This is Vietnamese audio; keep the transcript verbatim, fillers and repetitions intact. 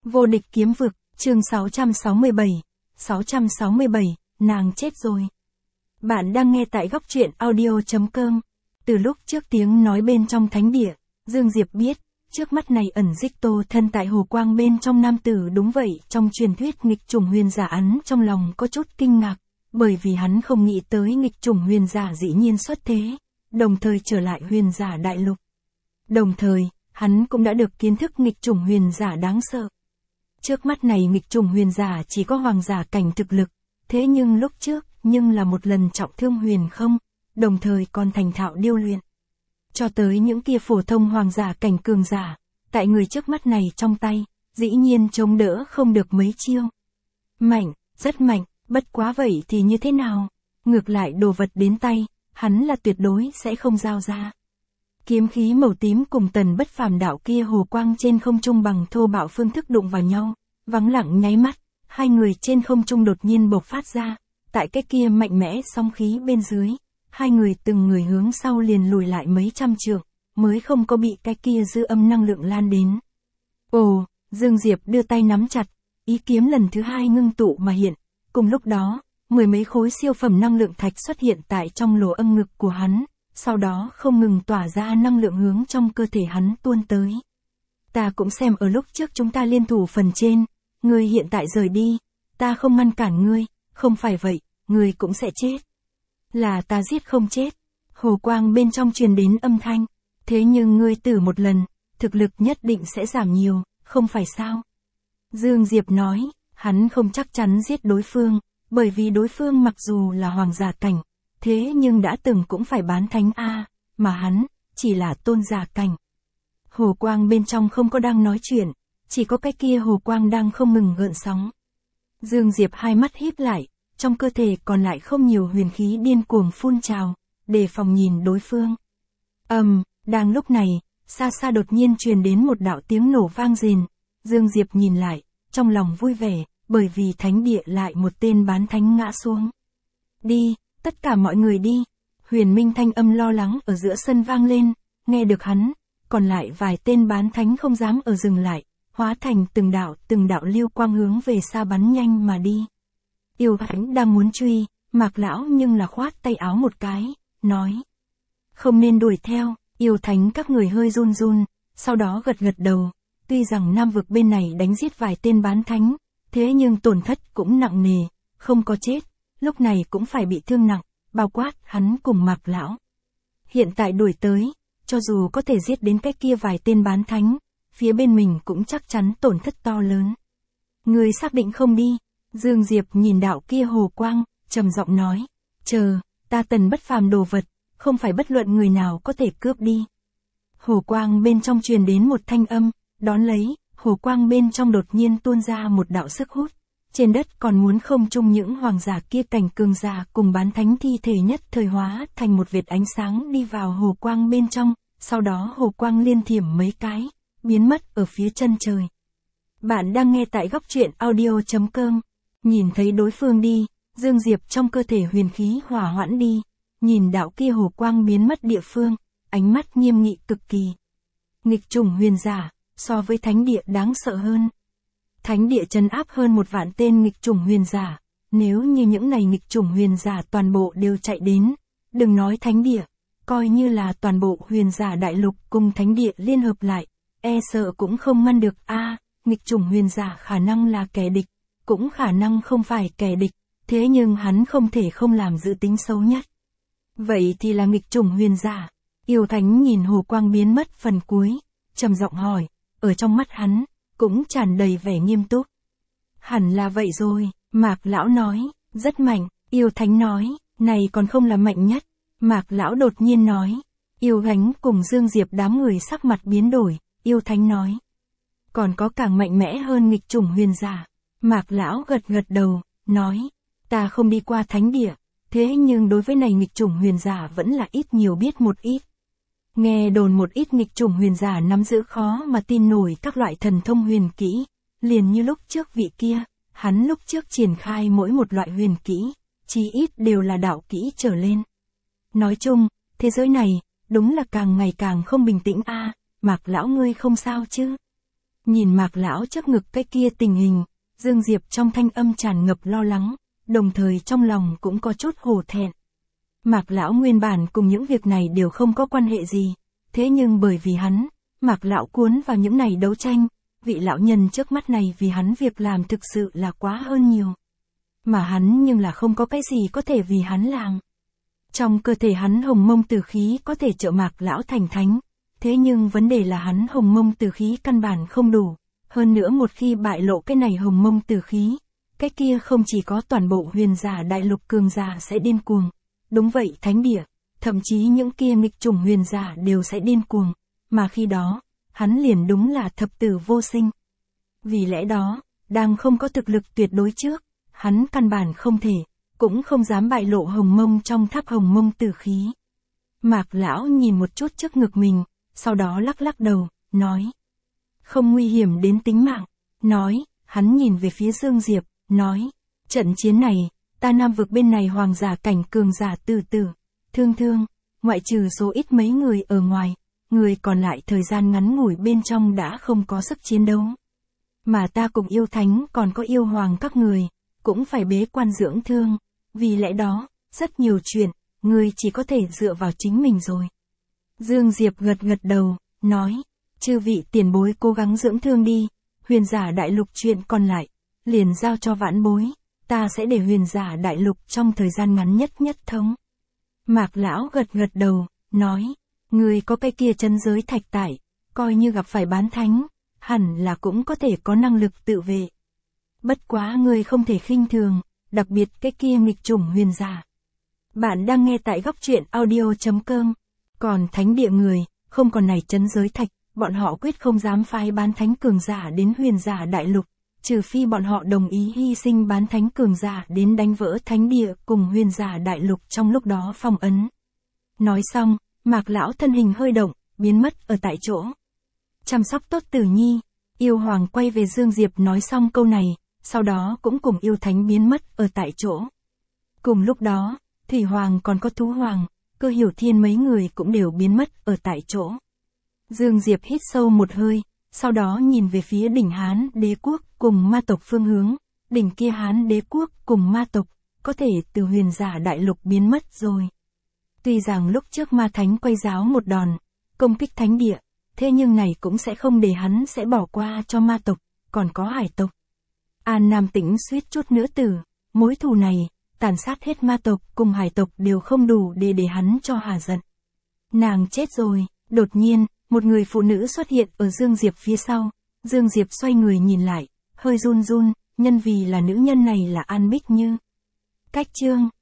Vô địch kiếm vực, chương sáu trăm sáu mươi bảy, sáu trăm sáu mươi bảy, nàng chết rồi. Bạn đang nghe tại góc truyện audio chấm com. Từ lúc trước tiếng nói bên trong thánh địa, Dương Diệp biết, trước mắt này ẩn dích tô thân tại hồ quang bên trong nam tử đúng vậy, trong truyền thuyết nghịch chủng huyền giả ấn trong lòng có chút kinh ngạc, bởi vì hắn không nghĩ tới nghịch chủng huyền giả dĩ nhiên xuất thế, đồng thời trở lại huyền giả đại lục. Đồng thời, hắn cũng đã được kiến thức nghịch chủng huyền giả đáng sợ. Trước mắt này nghịch chủng huyền giả chỉ có hoàng giả cảnh thực lực, thế nhưng lúc trước, nhưng là một lần trọng thương huyền không, đồng thời còn thành thạo điêu luyện. Cho tới những kia phổ thông hoàng giả cảnh cường giả, tại người trước mắt này trong tay, dĩ nhiên chống đỡ không được mấy chiêu. Mạnh, rất mạnh, bất quá vậy thì như thế nào? Ngược lại đồ vật đến tay, hắn là tuyệt đối sẽ không giao ra. Kiếm khí màu tím cùng tần bất phàm đạo kia hồ quang trên không trung bằng thô bạo phương thức đụng vào nhau, vắng lặng nháy mắt, hai người trên không trung đột nhiên bộc phát ra, tại cái kia mạnh mẽ sóng khí bên dưới, hai người từng người hướng sau liền lùi lại mấy trăm trượng, mới không có bị cái kia dư âm năng lượng lan đến. Ồ, Dương Diệp đưa tay nắm chặt, ý kiếm lần thứ hai ngưng tụ mà hiện, cùng lúc đó, mười mấy khối siêu phẩm năng lượng thạch xuất hiện tại trong lỗ âm ngực của hắn. Sau đó không ngừng tỏa ra năng lượng hướng trong cơ thể hắn tuôn tới. Ta cũng xem ở lúc trước chúng ta liên thủ phần trên, ngươi hiện tại rời đi, ta không ngăn cản ngươi, không phải vậy, ngươi cũng sẽ chết. Là ta giết không chết. Hồ quang bên trong truyền đến âm thanh, thế nhưng ngươi tử một lần, thực lực nhất định sẽ giảm nhiều, không phải sao? Dương Diệp nói, hắn không chắc chắn giết đối phương, bởi vì đối phương mặc dù là hoàng giả cảnh, thế nhưng đã từng cũng phải bán thánh A, mà hắn, chỉ là tôn giả cảnh. Hồ quang bên trong không có đang nói chuyện, chỉ có cái kia hồ quang đang không ngừng gợn sóng. Dương Diệp hai mắt híp lại, trong cơ thể còn lại không nhiều huyền khí điên cuồng phun trào, đề phòng nhìn đối phương. Ầm, um, đang lúc này, xa xa đột nhiên truyền đến một đạo tiếng nổ vang rền. Dương Diệp nhìn lại, trong lòng vui vẻ, bởi vì thánh địa lại một tên bán thánh ngã xuống. Đi! Tất cả mọi người đi, huyền minh thanh âm lo lắng ở giữa sân vang lên, nghe được hắn, còn lại vài tên bán thánh không dám ở dừng lại, hóa thành từng đạo từng đạo lưu quang hướng về xa bắn nhanh mà đi. Yêu thánh đang muốn truy, Mạc lão nhưng là khoát tay áo một cái, nói. Không nên đuổi theo, yêu thánh các người hơi run run, sau đó gật gật đầu, tuy rằng nam vực bên này đánh giết vài tên bán thánh, thế nhưng tổn thất cũng nặng nề, không có chết. Lúc này cũng phải bị thương nặng, bao quát hắn cùng Mạc lão. Hiện tại đuổi tới, cho dù có thể giết đến cái kia vài tên bán thánh, phía bên mình cũng chắc chắn tổn thất to lớn. Người xác định không đi, Dương Diệp nhìn đạo kia hồ quang, trầm giọng nói, chờ, ta tần bất phàm đồ vật, không phải bất luận người nào có thể cướp đi. Hồ quang bên trong truyền đến một thanh âm, đón lấy, hồ quang bên trong đột nhiên tuôn ra một đạo sức hút. Trên đất còn muốn không chung những hoàng giả kia cảnh cường giả cùng bán thánh thi thể nhất thời hóa thành một vệt ánh sáng đi vào hồ quang bên trong, sau đó hồ quang liên thiểm mấy cái, biến mất ở phía chân trời. Bạn đang nghe tại góc truyện audio chấm com. Nhìn thấy đối phương đi, Dương Diệp trong cơ thể huyền khí hỏa hoãn đi, nhìn đạo kia hồ quang biến mất địa phương, ánh mắt nghiêm nghị cực kỳ. Nghịch chủng huyền giả, so với thánh địa đáng sợ hơn. Thánh địa trấn áp hơn một vạn tên nghịch chủng huyền giả, nếu như những này nghịch chủng huyền giả toàn bộ đều chạy đến, đừng nói thánh địa, coi như là toàn bộ huyền giả đại lục cùng thánh địa liên hợp lại, e sợ cũng không ngăn được. A, à, nghịch chủng huyền giả khả năng là kẻ địch, cũng khả năng không phải kẻ địch, thế nhưng hắn không thể không làm dự tính xấu nhất. Vậy thì là nghịch chủng huyền giả. Yêu thánh nhìn hồ quang biến mất phần cuối, trầm giọng hỏi, ở trong mắt hắn cũng tràn đầy vẻ nghiêm túc. Hẳn là vậy rồi, Mạc lão nói, rất mạnh. Yêu thánh nói, này còn không là mạnh nhất. Mạc lão đột nhiên nói, yêu thánh cùng Dương Diệp đám người sắc mặt biến đổi. Yêu thánh nói, còn có càng mạnh mẽ hơn nghịch chủng huyền giả. Mạc lão gật gật đầu, nói, ta không đi qua thánh địa, thế nhưng đối với này nghịch chủng huyền giả vẫn là ít nhiều biết một ít. Nghe đồn một ít nghịch chủng huyền giả nắm giữ khó mà tin nổi các loại thần thông huyền kỹ, liền như lúc trước vị kia, hắn lúc trước triển khai mỗi một loại huyền kỹ, chí ít đều là đạo kỹ trở lên. Nói chung, thế giới này, đúng là càng ngày càng không bình tĩnh a. À, Mạc lão ngươi không sao chứ? Nhìn Mạc lão trước ngực cái kia tình hình, Dương Diệp trong thanh âm tràn ngập lo lắng, đồng thời trong lòng cũng có chút hổ thẹn. Mạc lão nguyên bản cùng những việc này đều không có quan hệ gì, thế nhưng bởi vì hắn, Mạc lão cuốn vào những này đấu tranh, vị lão nhân trước mắt này vì hắn việc làm thực sự là quá hơn nhiều. Mà hắn nhưng là không có cái gì có thể vì hắn làm. Trong cơ thể hắn hồng mông tử khí có thể trợ Mạc lão thành thánh, thế nhưng vấn đề là hắn hồng mông tử khí căn bản không đủ, hơn nữa một khi bại lộ cái này hồng mông tử khí, cái kia không chỉ có toàn bộ huyền giả đại lục cường giả sẽ điên cuồng, đúng vậy thánh địa, thậm chí những kia nghịch chủng huyền giả đều sẽ điên cuồng, mà khi đó, hắn liền đúng là thập tử vô sinh. Vì lẽ đó, đang không có thực lực tuyệt đối trước, hắn căn bản không thể, cũng không dám bại lộ hồng mông trong tháp hồng mông tử khí. Mạc lão nhìn một chút trước ngực mình, sau đó lắc lắc đầu, nói. Không nguy hiểm đến tính mạng, nói, hắn nhìn về phía Dương Diệp, nói. Trận chiến này, ta Nam vực bên này hoàng giả cảnh cường giả từ từ, thương thương, ngoại trừ số ít mấy người ở ngoài, người còn lại thời gian ngắn ngủi bên trong đã không có sức chiến đấu. Mà ta cùng yêu thánh còn có yêu hoàng các người, cũng phải bế quan dưỡng thương, vì lẽ đó, rất nhiều chuyện, người chỉ có thể dựa vào chính mình rồi. Dương Diệp gật gật đầu, nói, chư vị tiền bối cố gắng dưỡng thương đi, huyền giả đại lục chuyện còn lại, liền giao cho vãn bối, ta sẽ để huyền giả đại lục trong thời gian ngắn nhất nhất thống. Mạc lão gật gật đầu, nói, người có cái kia chân giới thạch tại, coi như gặp phải bán thánh, hẳn là cũng có thể có năng lực tự vệ. Bất quá người không thể khinh thường, đặc biệt cái kia nghịch chủng huyền giả. Bạn đang nghe tại góc truyện audio chấm com. Còn thánh địa người, không còn này trấn giới thạch, bọn họ quyết không dám phái bán thánh cường giả đến huyền giả đại lục, trừ phi bọn họ đồng ý hy sinh bán thánh cường giả đến đánh vỡ thánh địa cùng huyền giả đại lục trong lúc đó phong ấn. Nói xong, Mạc lão thân hình hơi động, biến mất ở tại chỗ. Chăm sóc tốt Tử Nhi, yêu hoàng quay về Dương Diệp nói xong câu này, sau đó cũng cùng yêu thánh biến mất ở tại chỗ. Cùng lúc đó, Thủy Hoàng còn có Thú Hoàng, Cơ Hiểu Thiên mấy người cũng đều biến mất ở tại chỗ. Dương Diệp hít sâu một hơi, sau đó nhìn về phía đỉnh Hán đế quốc cùng ma tộc phương hướng, đỉnh kia Hán đế quốc cùng ma tộc, có thể từ huyền giả đại lục biến mất rồi. Tuy rằng lúc trước ma thánh quay giáo một đòn, công kích thánh địa, thế nhưng này cũng sẽ không để hắn sẽ bỏ qua cho ma tộc, còn có hải tộc. An Nam Tĩnh suýt chút nữa tử, mối thù này, tàn sát hết ma tộc cùng hải tộc đều không đủ để để hắn cho hà giận. Nàng chết rồi, đột nhiên, một người phụ nữ xuất hiện ở Dương Diệp phía sau, Dương Diệp xoay người nhìn lại, hơi run run, nhân vì là nữ nhân này là An Bích Như. Cách chương